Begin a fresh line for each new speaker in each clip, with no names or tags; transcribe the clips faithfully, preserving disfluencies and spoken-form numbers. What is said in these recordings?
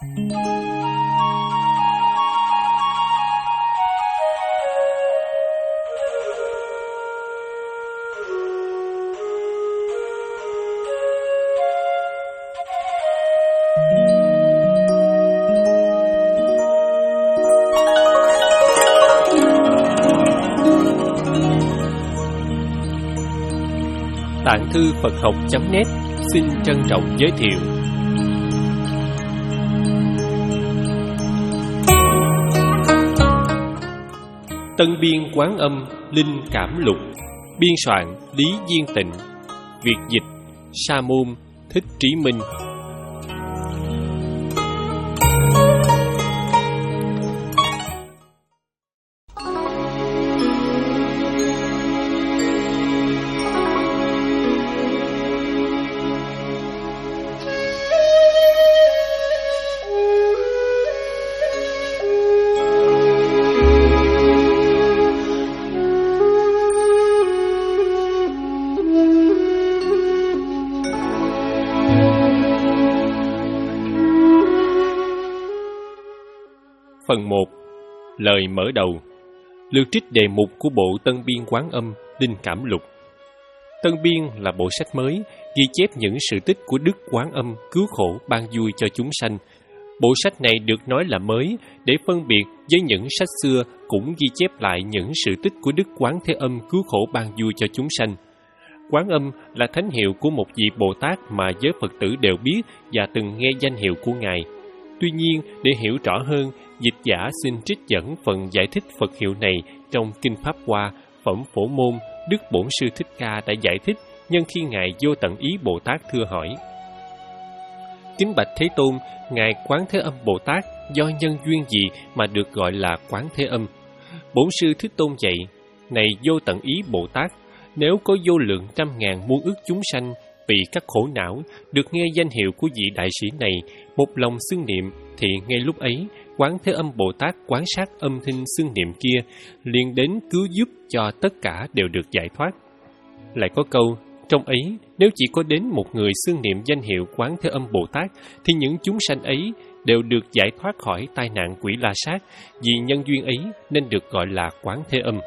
Tạng thư Phật học chấm net xin trân trọng giới thiệu. Tân biên Quán Âm Linh Cảm Lục. Biên soạn Lý Diên Tịnh. Việt dịch Sa Môn Thích Trí Minh. Phần một. Lời mở đầu. Lược trích đề mục của bộ Tân Biên Quán Âm Linh Cảm Lục. Tân Biên là bộ sách mới ghi chép những sự tích của Đức Quán Âm cứu khổ ban vui cho chúng sanh. Bộ sách này được nói là mới để phân biệt với những sách xưa cũng ghi chép lại những sự tích của Đức Quán Thế Âm cứu khổ ban vui cho chúng sanh. Quán Âm là thánh hiệu của một vị Bồ Tát mà giới Phật tử đều biết và từng nghe danh hiệu của Ngài. Tuy nhiên, để hiểu rõ hơn, dịch giả xin trích dẫn phần giải thích Phật hiệu này trong Kinh Pháp Hoa, Phẩm Phổ Môn, Đức Bổn Sư Thích Ca đã giải thích nhân khi Ngài Vô Tận Ý Bồ Tát thưa hỏi. Kính bạch Thế Tôn, Ngài Quán Thế Âm Bồ Tát do nhân duyên gì mà được gọi là Quán Thế Âm? Bổn Sư Thích Tôn dạy, này Vô Tận Ý Bồ Tát, nếu có vô lượng trăm ngàn muôn ức chúng sanh vì các khổ não được nghe danh hiệu của vị đại sĩ này, một lòng xưng niệm, thì ngay lúc ấy Quán Thế Âm Bồ Tát quán sát âm thanh xưng niệm kia, liền đến cứu giúp cho tất cả đều được giải thoát. Lại có câu, trong ấy nếu chỉ có đến một người xưng niệm danh hiệu Quán Thế Âm Bồ Tát, thì những chúng sanh ấy đều được giải thoát khỏi tai nạn quỷ la sát, vì nhân duyên ấy nên được gọi là Quán Thế Âm.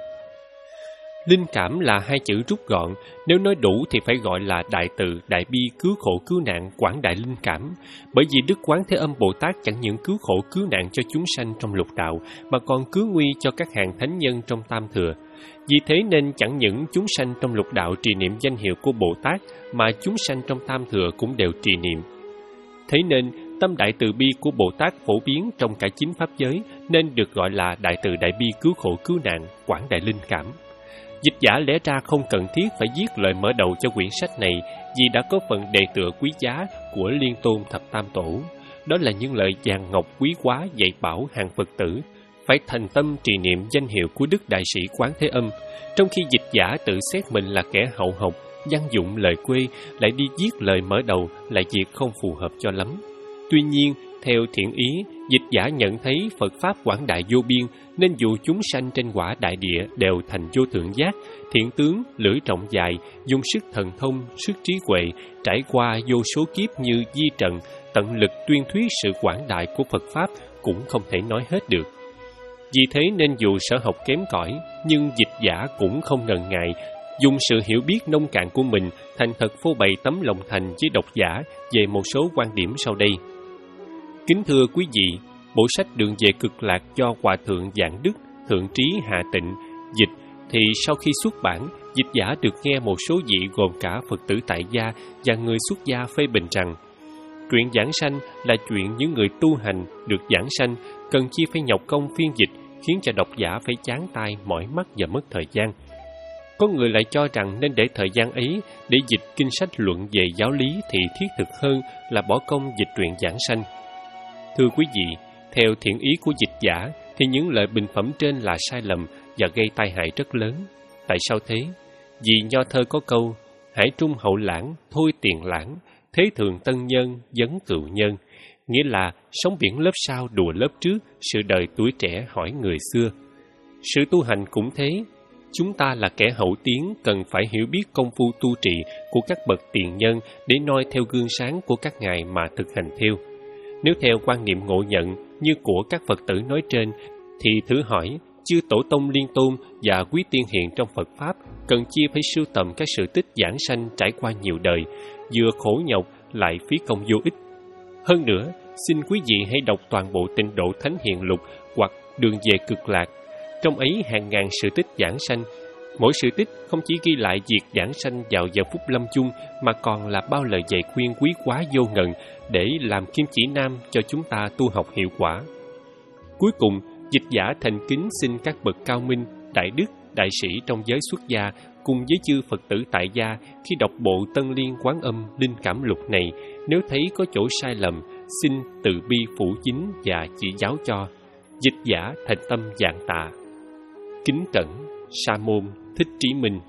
Linh cảm là hai chữ rút gọn, nếu nói đủ thì phải gọi là đại từ, đại bi, cứu khổ cứu nạn, quảng đại linh cảm. Bởi vì Đức Quán Thế Âm Bồ Tát chẳng những cứu khổ cứu nạn cho chúng sanh trong lục đạo, mà còn cứu nguy cho các hàng thánh nhân trong tam thừa. Vì thế nên chẳng những chúng sanh trong lục đạo trì niệm danh hiệu của Bồ Tát, mà chúng sanh trong tam thừa cũng đều trì niệm. Thế nên, tâm đại từ bi của Bồ Tát phổ biến trong cả chín pháp giới, nên được gọi là đại từ đại bi cứu khổ cứu nạn, quảng đại linh cảm. Dịch giả lẽ ra không cần thiết phải viết lời mở đầu cho quyển sách này, vì đã có phần đề tựa quý giá của Liên Tôn Thập Tam Tổ. Đó là những lời vàng ngọc quý hóa dạy bảo hàng Phật tử phải thành tâm trì niệm danh hiệu của Đức Đại Sĩ Quán Thế Âm, trong khi dịch giả tự xét mình là kẻ hậu học, văn dụng lời quê, lại đi viết lời mở đầu là việc không phù hợp cho lắm. Tuy nhiên, theo thiện ý, dịch giả nhận thấy Phật Pháp quảng đại vô biên, nên dù chúng sanh trên quả đại địa đều thành vô thượng giác, thiện tướng, lưỡi rộng dài, dùng sức thần thông, sức trí huệ, trải qua vô số kiếp như di trần, tận lực tuyên thuyết sự quảng đại của Phật Pháp cũng không thể nói hết được. Vì thế nên dù sở học kém cỏi, nhưng dịch giả cũng không ngần ngại, dùng sự hiểu biết nông cạn của mình thành thật phô bày tấm lòng thành với độc giả về một số quan điểm sau đây. Kính thưa quý vị, bộ sách Đường về Cực Lạc do Hòa Thượng Vạn Đức, Thượng Trí Hạ Tịnh dịch thì sau khi xuất bản, dịch giả được nghe một số vị gồm cả Phật tử tại gia và người xuất gia phê bình rằng truyện giảng sanh là chuyện những người tu hành được giảng sanh, cần chi phải nhọc công phiên dịch, khiến cho độc giả phải chán tai, mỏi mắt và mất thời gian. Có người lại cho rằng nên để thời gian ấy để dịch kinh sách luận về giáo lý thì thiết thực hơn là bỏ công dịch truyện giảng sanh. Thưa quý vị, theo thiện ý của dịch giả thì những lời bình phẩm trên là sai lầm và gây tai hại rất lớn. Tại sao thế? Vì nho thơ có câu, hải trung hậu lãng, thôi tiền lãng, thế thường tân nhân, vấn cựu nhân. Nghĩa là sống biển lớp sau đùa lớp trước, sự đời tuổi trẻ hỏi người xưa. Sự tu hành cũng thế. Chúng ta là kẻ hậu tiến cần phải hiểu biết công phu tu trì của các bậc tiền nhân để noi theo gương sáng của các ngài mà thực hành theo. Nếu theo quan niệm ngộ nhận như của các Phật tử nói trên, thì thử hỏi, chư Tổ Tông Liên Tôn và quý tiên hiền trong Phật Pháp cần chia phải sưu tầm các sự tích giảng sanh trải qua nhiều đời, vừa khổ nhọc lại phí công vô ích. Hơn nữa, xin quý vị hãy đọc toàn bộ Tịnh Độ Thánh Hiền Lục hoặc Đường Về Cực Lạc. Trong ấy hàng ngàn sự tích giảng sanh. Mỗi sự tích không chỉ ghi lại việc giảng sanh vào giờ phút lâm chung, mà còn là bao lời dạy khuyên quý quá vô ngần để làm kim chỉ nam cho chúng ta tu học hiệu quả. Cuối cùng, dịch giả thành kính xin các bậc cao minh, đại đức, đại sĩ trong giới xuất gia cùng với chư Phật tử tại gia khi đọc bộ Tân Liên Quán Âm Linh Cảm Lục này, nếu thấy có chỗ sai lầm, xin từ bi phủ chính và chỉ giáo cho. Dịch giả thành tâm vạn tạ. Kính cẩn Sa môn Thích Trí Minh.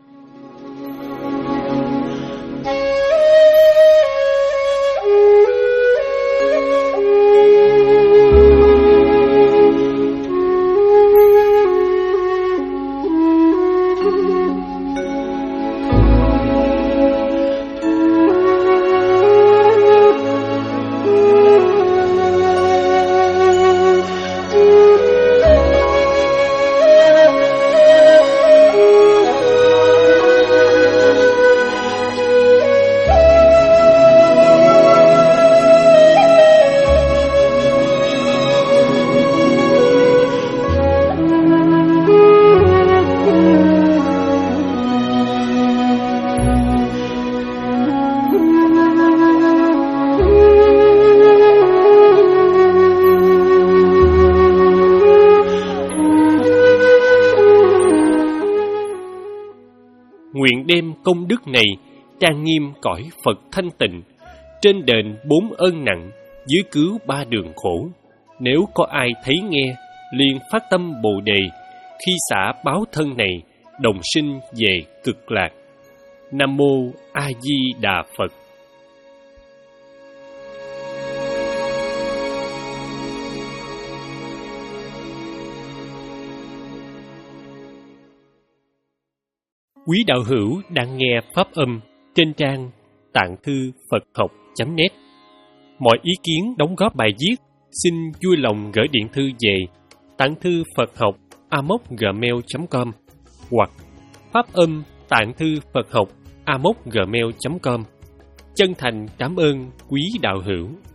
Nguyện đem công đức này trang nghiêm cõi Phật thanh tịnh, trên đền bốn ơn nặng, dưới cứu ba đường khổ. Nếu có ai thấy nghe, liền phát tâm Bồ Đề, khi xả báo thân này, đồng sinh về cực lạc. Nam mô A Di Đà Phật. Quý đạo hữu đang nghe pháp âm trên trang tạng thư Phật học chấm net. Mọi ý kiến đóng góp bài viết xin vui lòng gửi điện thư về tạng thư Phật học a m o c gmail chấm com hoặc pháp âm tạng thư Phật học a m o c gmail chấm com. Chân thành cảm ơn quý đạo hữu.